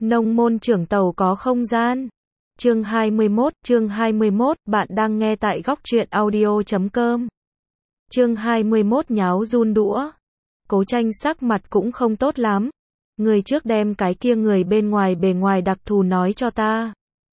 Nông môn trưởng tàu có không gian. Chương 21, bạn đang nghe tại góc truyện audio.com. Chương 21 nháo run đũa. Cố Tranh sắc mặt cũng không tốt lắm. Người trước đem cái kia người bên ngoài bề ngoài đặc thù nói cho ta.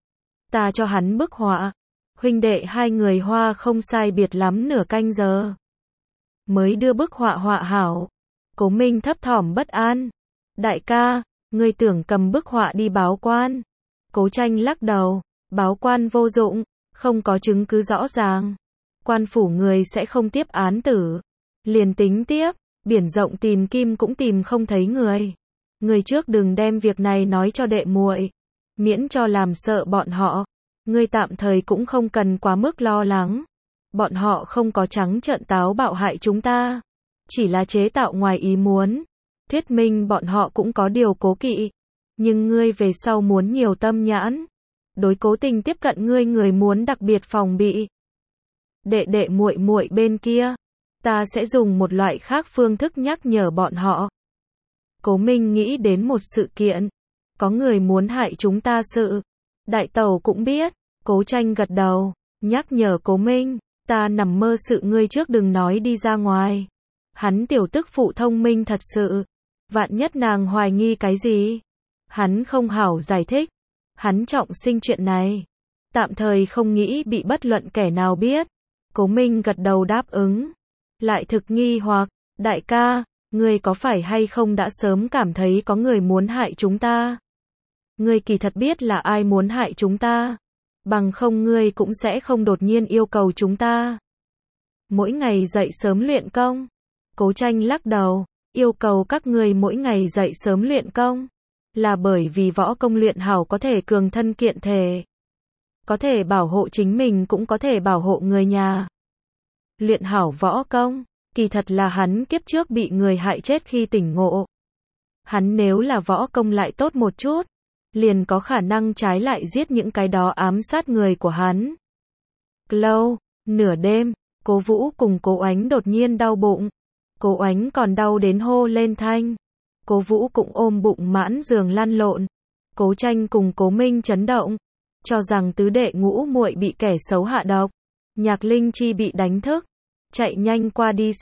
Ta cho hắn bức họa. Huynh đệ hai người hoa không sai biệt lắm nửa canh giờ. Mới đưa bức họa họa hảo. Cố Minh thấp thỏm bất an. Đại ca, ngươi tưởng cầm bức họa đi báo quan. Cố Tranh lắc đầu. Báo quan vô dụng, không có chứng cứ rõ ràng. Quan phủ người sẽ không tiếp án tử. Liền tính tiếp, biển rộng tìm kim cũng tìm không thấy người. Người trước đừng đem việc này nói cho đệ muội, miễn cho làm sợ bọn họ. Ngươi tạm thời cũng không cần quá mức lo lắng. Bọn họ không có trắng trợn táo bạo hại chúng ta, chỉ là chế tạo ngoài ý muốn. Thuyết minh bọn họ cũng có điều cố kỵ. Nhưng ngươi về sau muốn nhiều tâm nhãn. Đối cố tình tiếp cận ngươi người muốn đặc biệt phòng bị. Đệ đệ muội muội bên kia, ta sẽ dùng một loại khác phương thức nhắc nhở bọn họ. Cố Minh nghĩ đến một sự kiện. Có người muốn hại chúng ta sự. Đại tẩu cũng biết. Cố Tranh gật đầu, nhắc nhở Cố Minh. Ta nằm mơ sự ngươi trước đừng nói đi ra ngoài. Hắn tiểu tức phụ thông minh thật sự. Vạn nhất nàng hoài nghi cái gì. Hắn không hảo giải thích. Hắn trọng sinh chuyện này. Tạm thời không nghĩ bị bất luận kẻ nào biết. Cố Minh gật đầu đáp ứng. Lại thực nghi hoặc, đại ca, ngươi có phải hay không đã sớm cảm thấy có người muốn hại chúng ta? Ngươi kỳ thật biết là ai muốn hại chúng ta. Bằng không ngươi cũng sẽ không đột nhiên yêu cầu chúng ta mỗi ngày dậy sớm luyện công. Cố Tranh lắc đầu, yêu cầu các ngươi mỗi ngày dậy sớm luyện công. Là bởi vì võ công luyện hảo có thể cường thân kiện thể. Có thể bảo hộ chính mình cũng có thể bảo hộ người nhà. Luyện hảo võ công, kỳ thật là hắn kiếp trước bị người hại chết khi tỉnh ngộ. Hắn nếu là võ công lại tốt một chút, liền có khả năng trái lại giết những cái đó ám sát người của hắn. Lâu, nửa đêm, Cố Vũ cùng Cố Oánh đột nhiên đau bụng. Cố Oánh còn đau đến hô lên thanh. Cố Vũ cũng ôm bụng mãn giường lăn lộn. Cố Tranh cùng Cố Minh chấn động, cho rằng tứ đệ ngũ muội bị kẻ xấu hạ độc. Nhạc Linh Chi bị đánh thức, chạy nhanh qua đi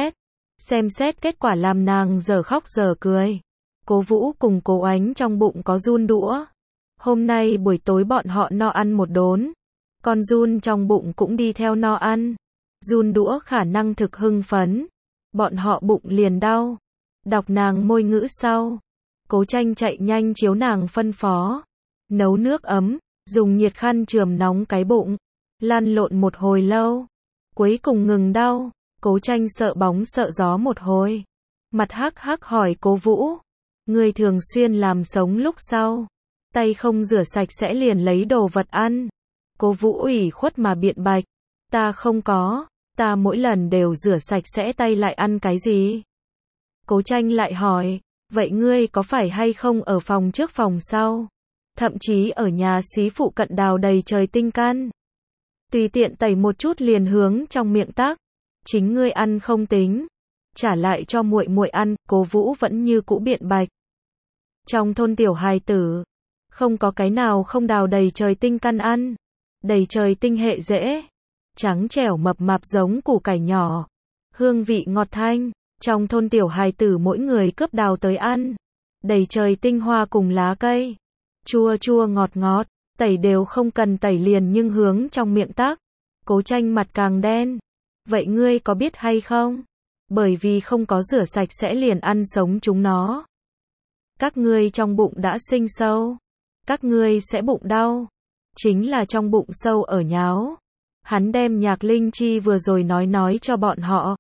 xem xét kết quả làm nàng giờ khóc giờ cười. Cố Vũ cùng Cố Oánh trong bụng có giun đũa. Hôm nay buổi tối bọn họ no ăn một đốn, con giun trong bụng cũng đi theo no ăn. Giun đũa khả năng thực hưng phấn, bọn họ bụng liền đau. Đọc nàng môi ngữ sau, Cố Tranh chạy nhanh chiếu nàng phân phó. Nấu nước ấm, dùng nhiệt khăn chườm nóng cái bụng, lăn lộn một hồi lâu. Cuối cùng ngừng đau. Cố Tranh sợ bóng sợ gió một hồi. Mặt hắc hắc hỏi Cố Vũ. Người thường xuyên làm sống lúc sau, tay không rửa sạch sẽ liền lấy đồ vật ăn. Cố Vũ ủy khuất mà biện bạch. Ta không có, ta mỗi lần đều rửa sạch sẽ tay lại ăn cái gì? Cố Tranh lại hỏi, vậy ngươi có phải hay không ở phòng trước phòng sau? Thậm chí ở nhà xí phụ cận đào đầy trời tinh căn. Tùy tiện tẩy một chút liền hướng trong miệng tắc. Chính ngươi ăn không tính, trả lại cho muội muội ăn. Cố Vũ vẫn như cũ biện bạch. Trong thôn tiểu hài tử, không có cái nào không đào đầy trời tinh căn ăn. Đầy trời tinh hệ dễ, trắng trẻo mập mạp giống củ cải nhỏ, hương vị ngọt thanh. Trong thôn tiểu hài tử mỗi người cướp đào tới ăn. Đầy trời tinh hoa cùng lá cây, chua chua ngọt ngọt, tẩy đều không cần tẩy liền nhưng hướng trong miệng tắc. Cố Tranh mặt càng đen. Vậy ngươi có biết hay không? Bởi vì không có rửa sạch sẽ liền ăn sống chúng nó. Các ngươi trong bụng đã sinh sâu, các ngươi sẽ bụng đau. Chính là trong bụng sâu ở nháo. Hắn đem Nhạc Linh Chi vừa rồi nói cho bọn họ.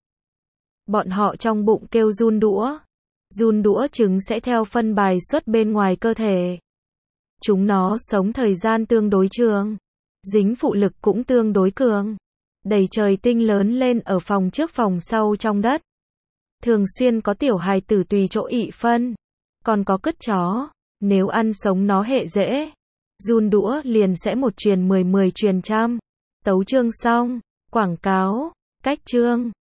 Bọn họ trong bụng kêu giun đũa. Giun đũa trứng sẽ theo phân bài xuất bên ngoài cơ thể. Chúng nó sống thời gian tương đối trường, dính phụ lực cũng tương đối cường. Đầy trời tinh lớn lên ở phòng trước phòng sau trong đất. Thường xuyên có tiểu hài tử tùy chỗ ị phân. Còn có cứt chó, nếu ăn sống nó hệ dễ. Giun đũa liền sẽ một truyền 10 truyền trăm. Tấu chương xong. Quảng cáo, cách chương.